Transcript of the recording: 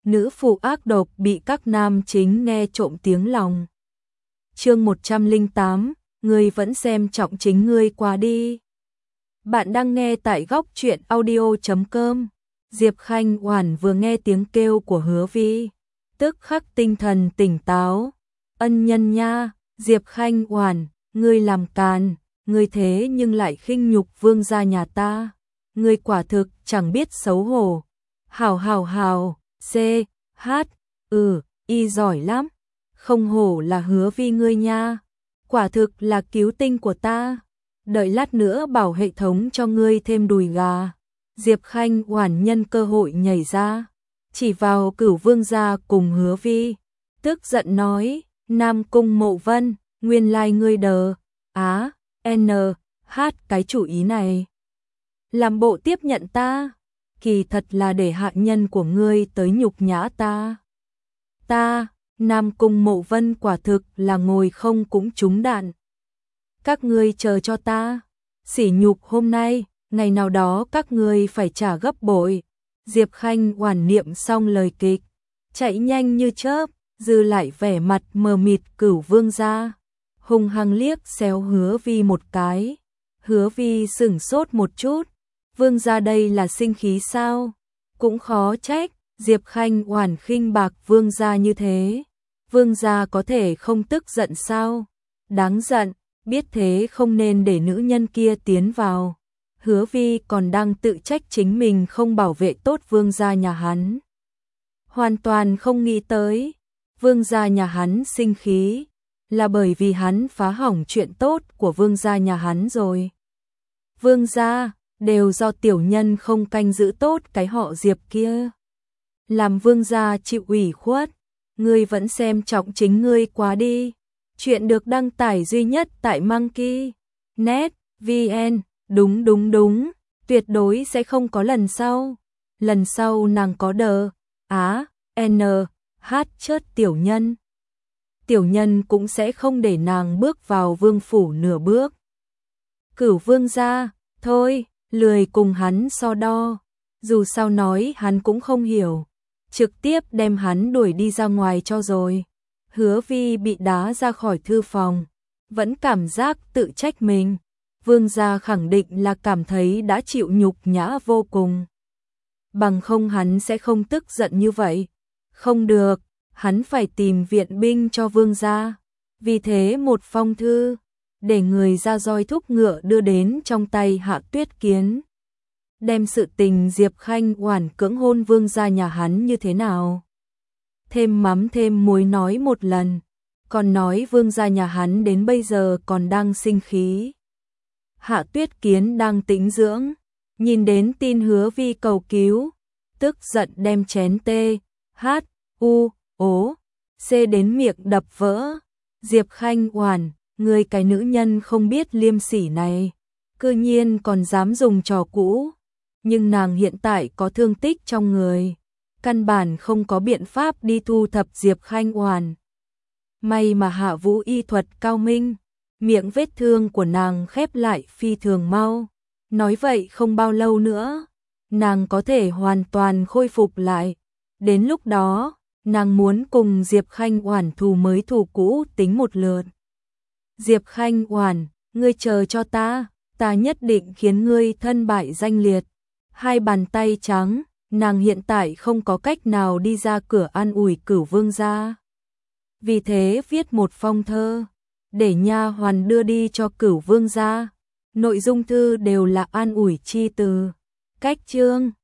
nữ phụ ác độc bị các nam chính nghe trộm tiếng lòng. Chương 108, ngươi vẫn xem trọng chính ngươi quá đi. Bạn đang nghe tại góc truyện audio.com. Diệp Khanh Oản vừa nghe tiếng kêu của Hứa Vi, tức khắc tinh thần tỉnh táo. Ân nhân nha, Diệp Khanh Oản, ngươi làm càn, ngươi thế nhưng lại khinh nhục vương gia nhà ta, ngươi quả thực chẳng biết xấu hổ. Hào, C, H, Y giỏi lắm, không hổ là Hứa Vi ngươi nha, quả thực là cứu tinh của ta, đợi lát nữa bảo hệ thống cho ngươi thêm đùi gà. Diệp Khanh Oản nhân cơ hội nhảy ra, chỉ vào Cửu vương gia cùng Hứa Vi, tức giận nói, Nam Cung Mộ Vân, nguyên lai ngươi đờ, cái chủ ý này. Làm bộ tiếp nhận ta, kỳ thật là để hạ nhân của ngươi tới nhục nhã ta. Nam Cung Mộ Vân quả thực là ngồi không cũng trúng đạn. Các ngươi chờ cho ta, sỉ nhục hôm nay, ngày nào đó các ngươi phải trả gấp bội. Diệp Khanh Oản niệm xong lời kịch, chạy nhanh như chớp, dư lại vẻ mặt mờ mịt Cửu vương gia, hung hăng liếc xéo Hứa Vi một cái. Hứa Vi sửng sốt một chút, vương gia đây là sinh khí sao? Cũng khó trách, Diệp Khanh Oản khinh bạc vương gia như thế. Vương gia có thể không tức giận sao? Đáng giận, biết thế không nên để nữ nhân kia tiến vào. Hứa Vi còn đang tự trách chính mình không bảo vệ tốt vương gia nhà hắn. Hoàn toàn không nghĩ tới, vương gia nhà hắn sinh khí, là bởi vì hắn phá hỏng chuyện tốt của vương gia nhà hắn rồi. Vương gia, đều do tiểu nhân không canh giữ tốt cái họ Diệp kia. Làm vương gia chịu ủy khuất, ngươi vẫn xem trọng chính ngươi quá đi. Chuyện được đăng tải duy nhất tại Monkey.net VN. Đúng, tuyệt đối sẽ không có lần sau. Lần sau nàng có đờ, chớt tiểu nhân. Tiểu nhân cũng sẽ không để nàng bước vào vương phủ nửa bước. Cửu vương gia, thôi, lười cùng hắn so đo. Dù sao nói hắn cũng không hiểu, trực tiếp đem hắn đuổi đi ra ngoài cho rồi. Hứa Vi bị đá ra khỏi thư phòng, vẫn cảm giác tự trách mình. Vương gia khẳng định là cảm thấy đã chịu nhục nhã vô cùng. Bằng không hắn sẽ không tức giận như vậy. Không được, hắn phải tìm viện binh cho vương gia. Vì thế một phong thư, để người ra roi thúc ngựa đưa đến trong tay Hạ Tuyết Kiến. Đem sự tình Diệp Khanh Oản cưỡng hôn vương gia nhà hắn như thế nào. Thêm mắm thêm muối nói một lần, còn nói vương gia nhà hắn đến bây giờ còn đang sinh khí. Hạ Tuyết Kiến đang tĩnh dưỡng, nhìn đến tin Hứa Vi cầu cứu, tức giận đem chén C đến miệng đập vỡ. Diệp Khanh Oản, ngươi cái nữ nhân không biết liêm sỉ này, cư nhiên còn dám dùng trò cũ. Nhưng nàng hiện tại có thương tích trong người, căn bản không có biện pháp đi thu thập Diệp Khanh Oản. May mà Hạ Vũ y thuật cao minh, miệng vết thương của nàng khép lại phi thường mau. Nói vậy không bao lâu nữa, nàng có thể hoàn toàn khôi phục lại. Đến lúc đó, nàng muốn cùng Diệp Khanh Oản thù mới thù cũ tính một lượt. Diệp Khanh Oản, ngươi chờ cho ta nhất định khiến ngươi thân bại danh liệt. Hai bàn tay trắng, nàng hiện tại không có cách nào đi ra cửa an ủi Cửu vương gia. Vì thế viết một phong thơ, để nha hoàn đưa đi cho Cửu vương gia. Nội dung thư đều là an ủi chi từ. Cách chương